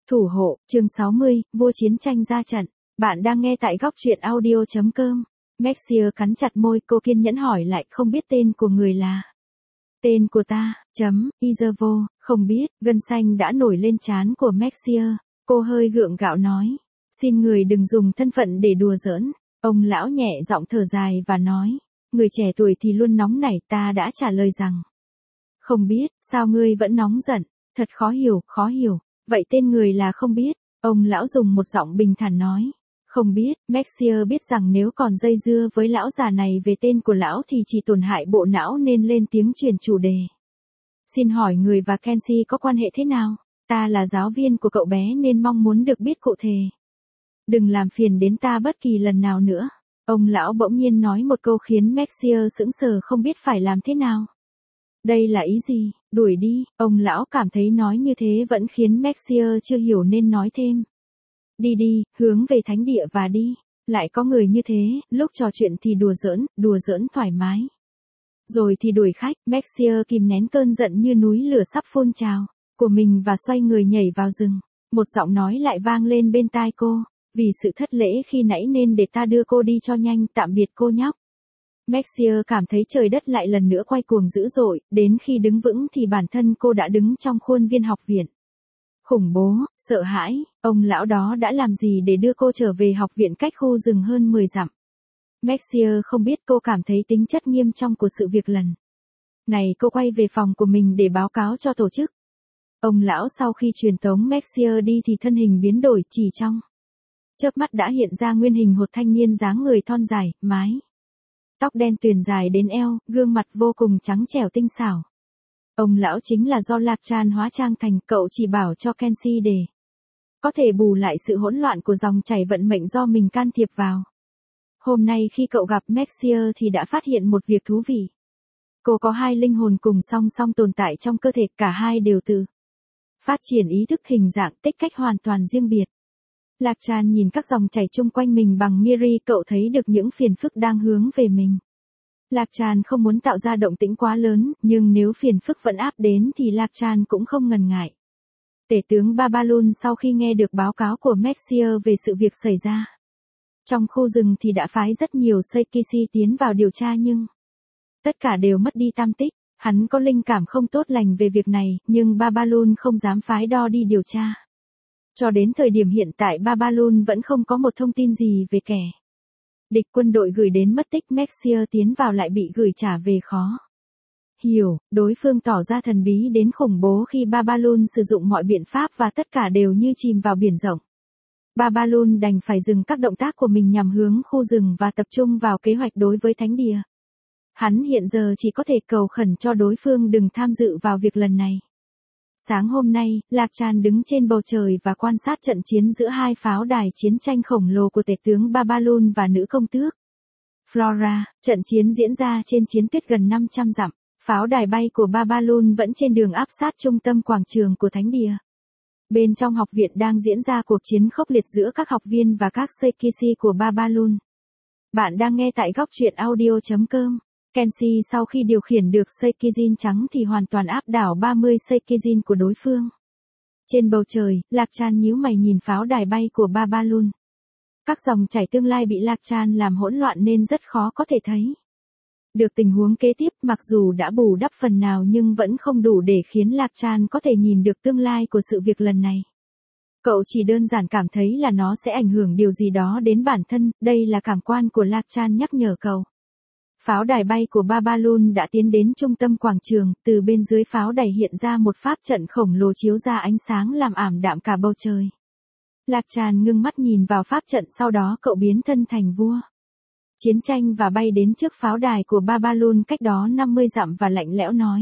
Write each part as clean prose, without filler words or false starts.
Thủ hộ, chương 60, vua chiến tranh ra trận. Bạn đang nghe tại góc truyện audio.com. Maxia cắn chặt môi, cô kiên nhẫn hỏi lại, không biết tên của người là. Tên của ta, Iservo, không biết, gân xanh đã nổi lên trán của Maxia. Cô hơi gượng gạo nói. Xin người đừng dùng thân phận để đùa giỡn. Ông lão nhẹ giọng thở dài và nói. Người trẻ tuổi thì luôn nóng nảy, ta đã trả lời rằng. Không biết, sao ngươi vẫn nóng giận, thật khó hiểu, khó hiểu. Vậy tên người là không biết, ông lão dùng một giọng bình thản nói. Không biết, Maxia biết rằng nếu còn dây dưa với lão già này về tên của lão thì chỉ tổn hại bộ não nên lên tiếng chuyển chủ đề. Xin hỏi người và Kenshi có quan hệ thế nào? Ta là giáo viên của cậu bé nên mong muốn được biết cụ thể. Đừng làm phiền đến ta bất kỳ lần nào nữa. Ông lão bỗng nhiên nói một câu khiến Maxia sững sờ không biết phải làm thế nào. Đây là ý gì? Đuổi đi, ông lão cảm thấy nói như thế vẫn khiến Maxia chưa hiểu nên nói thêm. Đi đi, hướng về thánh địa và đi. Lại có người như thế, lúc trò chuyện thì đùa giỡn thoải mái. Rồi thì đuổi khách, Maxia kìm nén cơn giận như núi lửa sắp phun trào của mình và xoay người nhảy vào rừng. Một giọng nói lại vang lên bên tai cô, vì sự thất lễ khi nãy nên để ta đưa cô đi cho nhanh, tạm biệt cô nhóc. Maxia cảm thấy trời đất lại lần nữa quay cuồng dữ dội, đến khi đứng vững thì bản thân cô đã đứng trong khuôn viên học viện. Khủng bố, sợ hãi, ông lão đó đã làm gì để đưa cô trở về học viện cách khu rừng hơn 10 dặm. Maxia không biết, cô cảm thấy tính chất nghiêm trọng của sự việc lần này. Cô quay về phòng của mình để báo cáo cho tổ chức. Ông lão sau khi truyền tống Maxia đi thì thân hình biến đổi, chỉ trong chớp mắt đã hiện ra nguyên hình một thanh niên dáng người thon dài, mái tóc đen tuyền dài đến eo, gương mặt vô cùng trắng trẻo tinh xảo. Ông lão chính là do Lạc Tràn hóa trang thành, cậu chỉ bảo cho Kenshi để có thể bù lại sự hỗn loạn của dòng chảy vận mệnh do mình can thiệp vào. Hôm nay khi cậu gặp Maxia thì đã phát hiện một việc thú vị. Cô có hai linh hồn cùng song song tồn tại trong cơ thể, cả hai đều tự phát triển ý thức hình dạng tích cách hoàn toàn riêng biệt. Lạc Tràn nhìn các dòng chảy chung quanh mình bằng Miri, cậu thấy được những phiền phức đang hướng về mình. Lạc Tràn không muốn tạo ra động tĩnh quá lớn, nhưng nếu phiền phức vẫn áp đến thì Lạc Tràn cũng không ngần ngại. Tể tướng Babaloon sau khi nghe được báo cáo của Maxia về sự việc xảy ra trong khu rừng thì đã phái rất nhiều Seikishi tiến vào điều tra, nhưng tất cả đều mất đi tăm tích. Hắn có linh cảm không tốt lành về việc này, nhưng Babaloon không dám phái đo đi điều tra. Cho đến thời điểm hiện tại Babaloon vẫn không có một thông tin gì về kẻ địch quân đội gửi đến mất tích. Maxia tiến vào lại bị gửi trả về khó hiểu, đối phương tỏ ra thần bí đến khủng bố khi Babaloon sử dụng mọi biện pháp và tất cả đều như chìm vào biển rộng. Babaloon đành phải dừng các động tác của mình nhằm hướng khu rừng và tập trung vào kế hoạch đối với thánh địa. Hắn hiện giờ chỉ có thể cầu khẩn cho đối phương đừng tham dự vào việc lần này. Sáng hôm nay, Lạc Tràn đứng trên bầu trời và quan sát trận chiến giữa hai pháo đài chiến tranh khổng lồ của tể tướng Babaloon và nữ công tước Flora. Trận chiến diễn ra trên chiến tuyết gần 500 dặm. Pháo đài bay của Babaloon vẫn trên đường áp sát trung tâm quảng trường của thánh địa. Bên trong học viện đang diễn ra cuộc chiến khốc liệt giữa các học viên và các Seikishi của Babaloon. Bạn đang nghe tại góc truyện audio.com. Kenshi sau khi điều khiển được Seikijin trắng thì hoàn toàn áp đảo 30 Seikijin của đối phương. Trên bầu trời, Lạc Tràn nhíu mày nhìn pháo đài bay của Babaloon. Các dòng chảy tương lai bị Lạc Tràn làm hỗn loạn nên rất khó có thể thấy được tình huống kế tiếp, mặc dù đã bù đắp phần nào nhưng vẫn không đủ để khiến Lạc Tràn có thể nhìn được tương lai của sự việc lần này. Cậu chỉ đơn giản cảm thấy là nó sẽ ảnh hưởng điều gì đó đến bản thân, đây là cảm quan của Lạc Tràn nhắc nhở cậu. Pháo đài bay của Babaloon đã tiến đến trung tâm quảng trường, từ bên dưới pháo đài hiện ra một pháp trận khổng lồ chiếu ra ánh sáng làm ảm đạm cả bầu trời. Lạc Tràn ngưng mắt nhìn vào pháp trận, sau đó cậu biến thân thành vua chiến tranh và bay đến trước pháo đài của Babaloon cách đó 50 dặm và lạnh lẽo nói.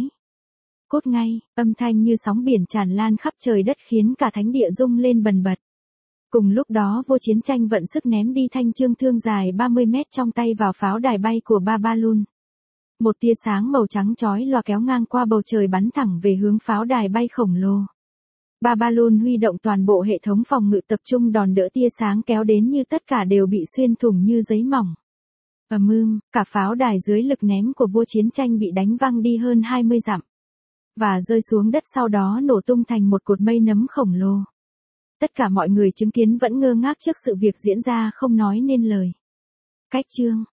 Cốt ngay, âm thanh như sóng biển tràn lan khắp trời đất khiến cả thánh địa rung lên bần bật. Cùng lúc đó vua chiến tranh vận sức ném đi thanh chương thương dài 30 mét trong tay vào pháo đài bay của Babaloon. Một tia sáng màu trắng chói lòa kéo ngang qua bầu trời bắn thẳng về hướng pháo đài bay khổng lồ. Babaloon huy động toàn bộ hệ thống phòng ngự tập trung đòn đỡ tia sáng kéo đến, như tất cả đều bị xuyên thủng như giấy mỏng. Cả pháo đài dưới lực ném của vua chiến tranh bị đánh văng đi hơn 20 dặm và rơi xuống đất, sau đó nổ tung thành một cột mây nấm khổng lồ. Tất cả mọi người chứng kiến vẫn ngơ ngác trước sự việc diễn ra không nói nên lời. Cách chương